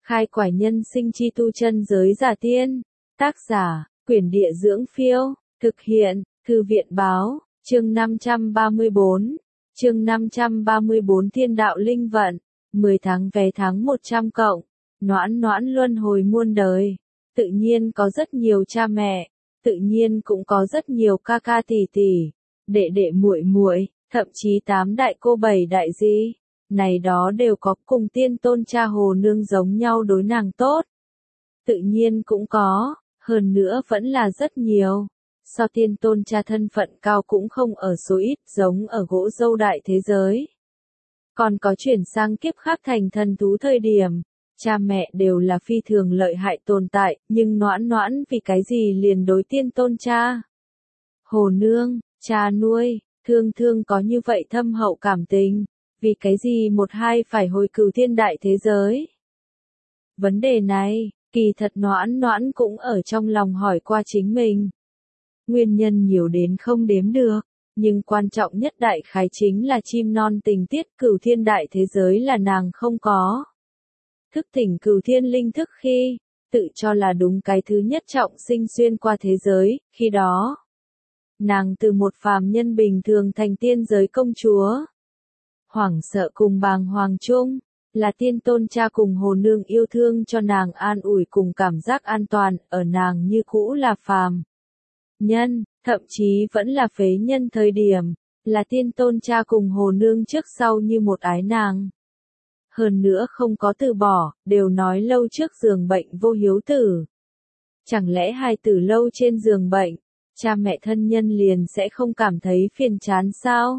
Khai quải nhân sinh chi tu chân giới giả tiên. Tác giả, Quyển Địa Dưỡng Phiêu. Thực hiện, Thư viện Báo. Chương 534. Chương 534 Thiên đạo linh vận. 10 tháng vé tháng 100 cộng. Noãn noãn luân hồi muôn đời. Tự nhiên có rất nhiều cha mẹ, tự nhiên cũng có rất nhiều ca ca tỷ tỷ, đệ đệ muội muội, thậm chí 8 đại cô 7 đại gì, này đó đều có cùng tiên tôn cha Hồ Nương giống nhau đối nàng tốt. Tự nhiên cũng có, hơn nữa vẫn là rất nhiều. So tiên tôn cha thân phận cao cũng không ở số ít giống ở gỗ dâu đại thế giới. Còn có chuyển sang kiếp khác thành thần thú thời điểm, cha mẹ đều là phi thường lợi hại tồn tại, nhưng noãn noãn vì cái gì liền đối tiên tôn cha. Hồ Nương, cha nuôi, thương thương có như vậy thâm hậu cảm tình, vì cái gì một hai phải hồi cửu thiên đại thế giới. Vấn đề này, kỳ thật noãn noãn cũng ở trong lòng hỏi qua chính mình. Nguyên nhân nhiều đến không đếm được, nhưng quan trọng nhất đại khái chính là chim non tình tiết cửu thiên đại thế giới là nàng không có. Thức tỉnh cửu thiên linh thức khi, tự cho là đúng cái thứ nhất trọng sinh xuyên qua thế giới, khi đó. Nàng từ một phàm nhân bình thường thành tiên giới công chúa. Hoảng sợ cùng bàng hoàng chung, là tiên tôn cha cùng Hồ Nương yêu thương cho nàng an ủi cùng cảm giác an toàn, ở nàng như cũ là phàm nhân, thậm chí vẫn là phế nhân thời điểm, là tiên tôn cha cùng Hồ Nương trước sau như một ái nàng. Hơn nữa không có từ bỏ, đều nói lâu trước giường bệnh vô hiếu tử. Chẳng lẽ hai tử lâu trên giường bệnh, cha mẹ thân nhân liền sẽ không cảm thấy phiền chán sao?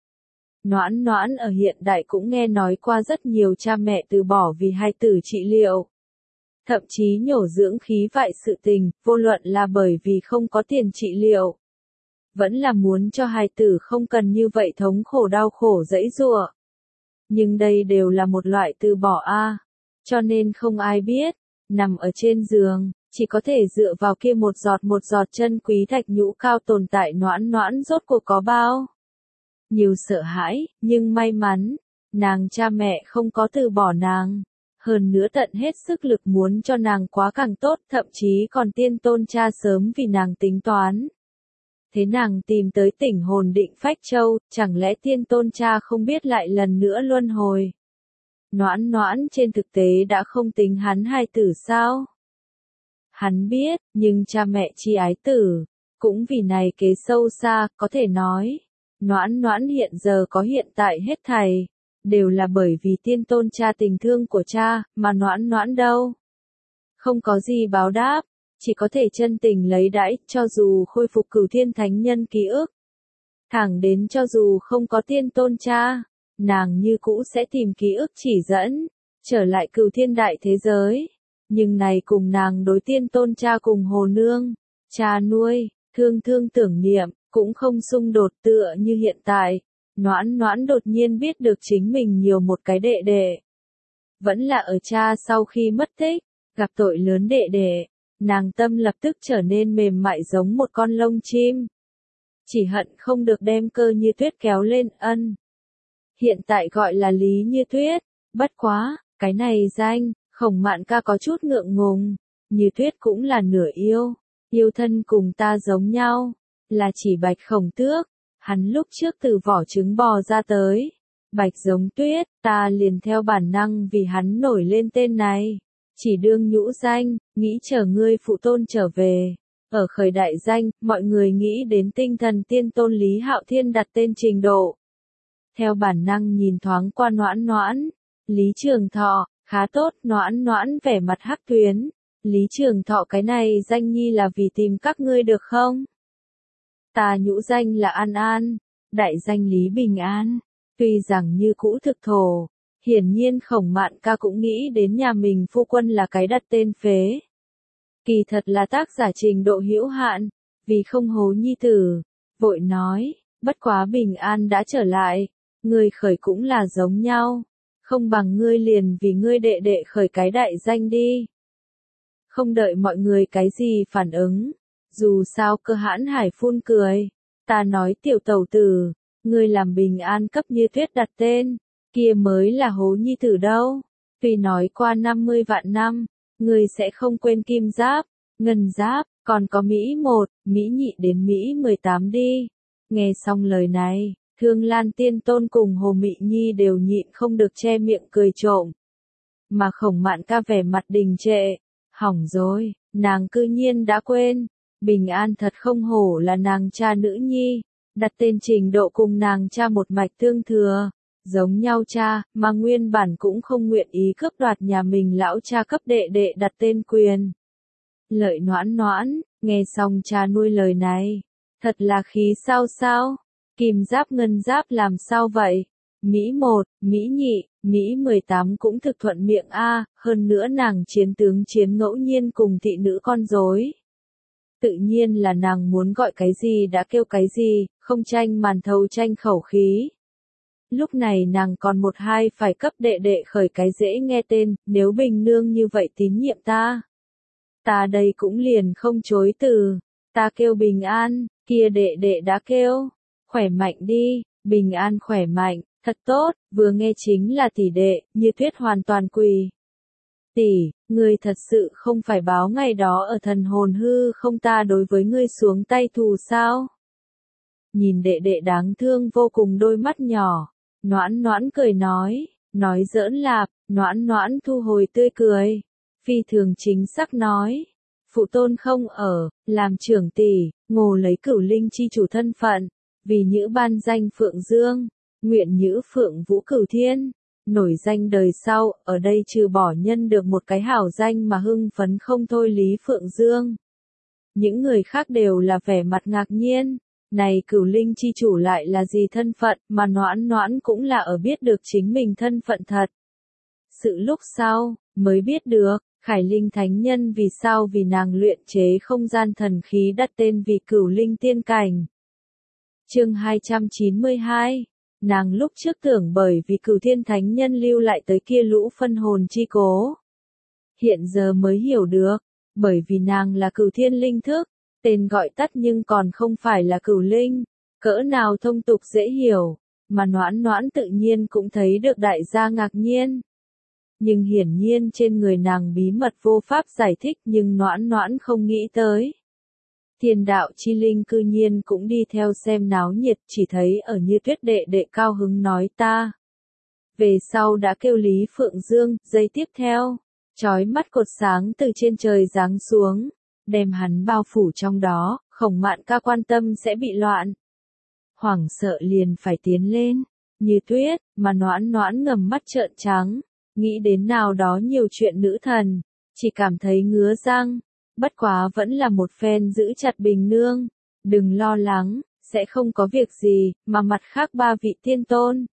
Noãn noãn ở hiện đại cũng nghe nói qua rất nhiều cha mẹ từ bỏ vì hai tử trị liệu. Thậm chí nhổ dưỡng khí vại sự tình, vô luận là bởi vì không có tiền trị liệu. Vẫn là muốn cho hai tử không cần như vậy thống khổ đau khổ giãy giụa. Nhưng đây đều là một loại từ bỏ a, cho nên không ai biết, nằm ở trên giường, chỉ có thể dựa vào kia một giọt chân quý thạch nhũ cao tồn tại noãn noãn rốt cuộc có bao. Nhiều sợ hãi, nhưng may mắn, nàng cha mẹ không có từ bỏ nàng. Hơn nữa tận hết sức lực muốn cho nàng quá càng tốt, thậm chí còn tiên tôn cha sớm vì nàng tính toán. Thế nàng tìm tới tỉnh hồn định phách châu, chẳng lẽ tiên tôn cha không biết lại lần nữa luân hồi. Noãn noãn trên thực tế đã không tính hắn hai tử sao? Hắn biết, nhưng cha mẹ chi ái tử, cũng vì này kế sâu xa, có thể nói. Noãn noãn hiện giờ có hiện tại hết thảy, đều là bởi vì tiên tôn cha tình thương của cha, mà noãn noãn đâu. Không có gì báo đáp, chỉ có thể chân tình lấy đãi, cho dù khôi phục cửu thiên thánh nhân ký ức. Thẳng đến cho dù không có tiên tôn cha, nàng như cũ sẽ tìm ký ức chỉ dẫn, trở lại cửu thiên đại thế giới. Nhưng này cùng nàng đối tiên tôn cha cùng Hồ Nương, cha nuôi, thương thương tưởng niệm, cũng không xung đột tựa như hiện tại. Noãn noãn đột nhiên biết được chính mình nhiều một cái đệ đệ. Vẫn là ở cha sau khi mất tích, gặp tội lớn đệ đệ, nàng tâm lập tức trở nên mềm mại giống một con lông chim. Chỉ hận không được đem Cơ Như Tuyết kéo lên ân. Hiện tại gọi là Lý Như Tuyết, bất quá, cái này danh, Khổng Mạn ca có chút ngượng ngùng. Như Tuyết cũng là nửa yêu, yêu thân cùng ta giống nhau, là chỉ Bạch Khổng Tước. Hắn lúc trước từ vỏ trứng bò ra tới, bạch giống tuyết, ta liền theo bản năng vì hắn nổi lên tên này, chỉ đương nhũ danh, nghĩ chờ ngươi phụ tôn trở về. Ở khởi đại danh, mọi người nghĩ đến tinh thần tiên tôn Lý Hạo Thiên đặt tên trình độ. Theo bản năng nhìn thoáng qua noãn noãn, Lý Trường Thọ, khá tốt, noãn noãn vẻ mặt hắc tuyến, Lý Trường Thọ cái này danh nhi là vì tìm các ngươi được không? Ta nhũ danh là An An, đại danh Lý Bình An, tuy rằng như cũ thực thổ, hiển nhiên Khổng Mạn ca cũng nghĩ đến nhà mình phu quân là cái đặt tên phế. Kỳ thật là tác giả trình độ hữu hạn, vì không hố nhi tử, vội nói, bất quá Bình An đã trở lại, ngươi khởi cũng là giống nhau, không bằng ngươi liền vì ngươi đệ đệ khởi cái đại danh đi. Không đợi mọi người cái gì phản ứng. Dù sao Cơ Hãn Hải phun cười, ta nói tiểu tẩu tử, ngươi làm Bình An cấp Như Tuyết đặt tên, kia mới là hố nhi tử đâu. Tuy nói qua 50 vạn năm, ngươi sẽ không quên kim giáp, ngân giáp, còn có Mỹ 1, Mỹ nhị đến Mỹ 18 đi. Nghe xong lời này, Thương Lan Tiên Tôn cùng Hồ Mị Nhi đều nhịn không được che miệng cười trộm. Mà Khổng Mạn Ca vẻ mặt đình trệ, hỏng rồi, nàng cư nhiên đã quên. Bình An thật không hổ là nàng cha nữ nhi, đặt tên trình độ cùng nàng cha một mạch tương thừa, giống nhau cha, mà nguyên bản cũng không nguyện ý cướp đoạt nhà mình lão cha cấp đệ đệ đặt tên quyền. Lợi Noãn Noãn, nghe xong cha nuôi lời này, thật là khí sao sao, kim giáp ngân giáp làm sao vậy? Mỹ 1, Mỹ nhị, Mỹ 18 cũng thực thuận miệng a, hơn nữa nàng chiến tướng chiến ngẫu nhiên cùng thị nữ con rối. Tự nhiên là nàng muốn gọi cái gì đã kêu cái gì, không tranh màn thầu tranh khẩu khí. Lúc này nàng còn một hai phải cấp đệ đệ khởi cái dễ nghe tên, nếu Bình Nương như vậy tín nhiệm ta. Ta đây cũng liền không chối từ, ta kêu Bình An, kia đệ đệ đã kêu, khỏe mạnh đi, Bình An khỏe mạnh, thật tốt, vừa nghe chính là tỷ đệ, Như Tuyết hoàn toàn quỳ. Tỷ, ngươi thật sự không phải báo ngày đó ở thần hồn hư không ta đối với ngươi xuống tay thù sao? Nhìn đệ đệ đáng thương vô cùng đôi mắt nhỏ, Noãn Noãn cười nói giỡn lạp, Noãn Noãn thu hồi tươi cười, phi thường chính xác nói. Phụ tôn không ở, làm trưởng tỷ, ngồ lấy Cửu Linh chi chủ thân phận, vì nhữ ban danh Phượng Dương, nguyện nhữ Phượng Vũ Cửu Thiên. Nổi danh đời sau, ở đây trừ bỏ nhân được một cái hảo danh mà hưng phấn không thôi Lý Phượng Dương. Những người khác đều là vẻ mặt ngạc nhiên, này Cửu Linh chi chủ lại là gì thân phận mà Noãn Noãn cũng là ở biết được chính mình thân phận thật. Sự lúc sau, mới biết được, Khải Linh Thánh Nhân vì sao vì nàng luyện chế không gian thần khí đặt tên vì Cửu Linh Tiên Cảnh. Chương 292. Nàng lúc trước tưởng bởi vì Cửu Thiên Thánh Nhân lưu lại tới kia lũ phân hồn chi cố. Hiện giờ mới hiểu được, bởi vì nàng là Cửu Thiên Linh Thức, tên gọi tắt nhưng còn không phải là Cửu Linh, cỡ nào thông tục dễ hiểu, mà Noãn Noãn tự nhiên cũng thấy được đại gia ngạc nhiên. Nhưng hiển nhiên trên người nàng bí mật vô pháp giải thích nhưng Noãn Noãn không nghĩ tới. Thiên đạo chi linh cư nhiên cũng đi theo xem náo nhiệt, chỉ thấy ở Như Tuyết đệ đệ cao hứng nói ta. Về sau đã kêu Lý Phượng Dương, giây tiếp theo, chói mắt cột sáng từ trên trời giáng xuống, đem hắn bao phủ trong đó, Khổng Mạn Ca quan tâm sẽ bị loạn. Hoảng sợ liền phải tiến lên, Như Tuyết, mà Noãn Noãn ngầm mắt trợn trắng, nghĩ đến nào đó nhiều chuyện nữ thần, chỉ cảm thấy ngứa răng. Bất quá vẫn là một phen giữ chặt Bình Nương, đừng lo lắng, sẽ không có việc gì, mà mặt khác ba vị tiên tôn.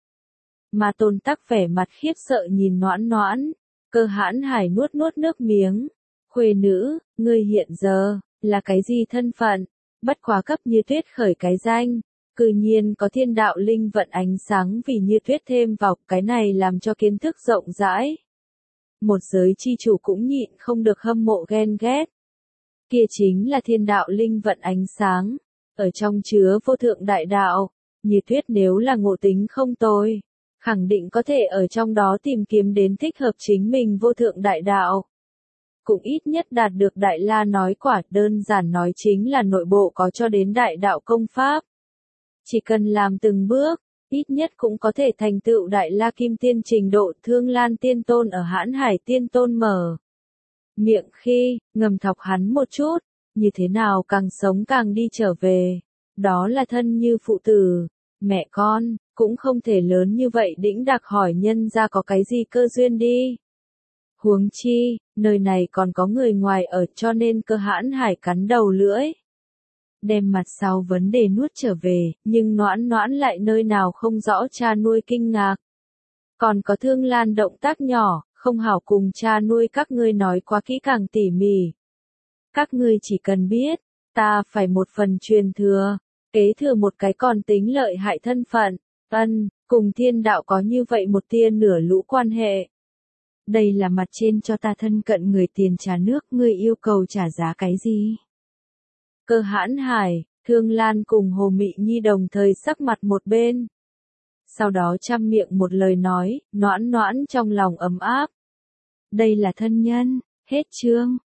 Mà Tôn Tắc vẻ mặt khiếp sợ nhìn Noãn Noãn, Cơ Hãn Hải nuốt nước miếng. Khuê nữ, ngươi hiện giờ, là cái gì thân phận? Bất quá cấp Như Tuyết khởi cái danh, cư nhiên có thiên đạo linh vận ánh sáng vì Như Tuyết thêm vào, cái này làm cho kiến thức rộng rãi. Một giới chi chủ cũng nhịn không được hâm mộ ghen ghét. Kia chính là thiên đạo linh vận ánh sáng, ở trong chứa vô thượng đại đạo, Như Tuyết nếu là ngộ tính không tồi, khẳng định có thể ở trong đó tìm kiếm đến thích hợp chính mình vô thượng đại đạo. Cũng ít nhất đạt được Đại La nói quả, đơn giản nói chính là nội bộ có cho đến đại đạo công pháp. Chỉ cần làm từng bước, ít nhất cũng có thể thành tựu Đại La Kim Tiên trình độ. Thương Lan Tiên Tôn ở Hãn Hải Tiên Tôn mở miệng khi, ngầm thọc hắn một chút, như thế nào càng sống càng đi trở về, đó là thân như phụ tử, mẹ con, cũng không thể lớn như vậy đĩnh đạc hỏi nhân ra có cái gì cơ duyên đi. Huống chi, nơi này còn có người ngoài ở cho nên Cơ Hãn Hải cắn đầu lưỡi. Đem mặt sau vấn đề nuốt trở về, nhưng Noãn Noãn lại nơi nào không rõ cha nuôi kinh ngạc. Còn có Thương Lan động tác nhỏ, không hảo cùng cha nuôi các ngươi nói quá kỹ càng tỉ mỉ. Các ngươi chỉ cần biết, ta phải một phần truyền thừa, kế thừa một cái còn tính lợi hại thân phận, cùng thiên đạo có như vậy một tia nửa lũ quan hệ. Đây là mặt trên cho ta thân cận người tiền trả nước, ngươi yêu cầu trả giá cái gì? Cơ Hãn Hải, Thương Lan cùng Hồ Mị Nhi đồng thời sắc mặt một bên. Sau đó chăm miệng một lời nói, Noãn Noãn trong lòng ấm áp, đây là thân nhân. Hết chương.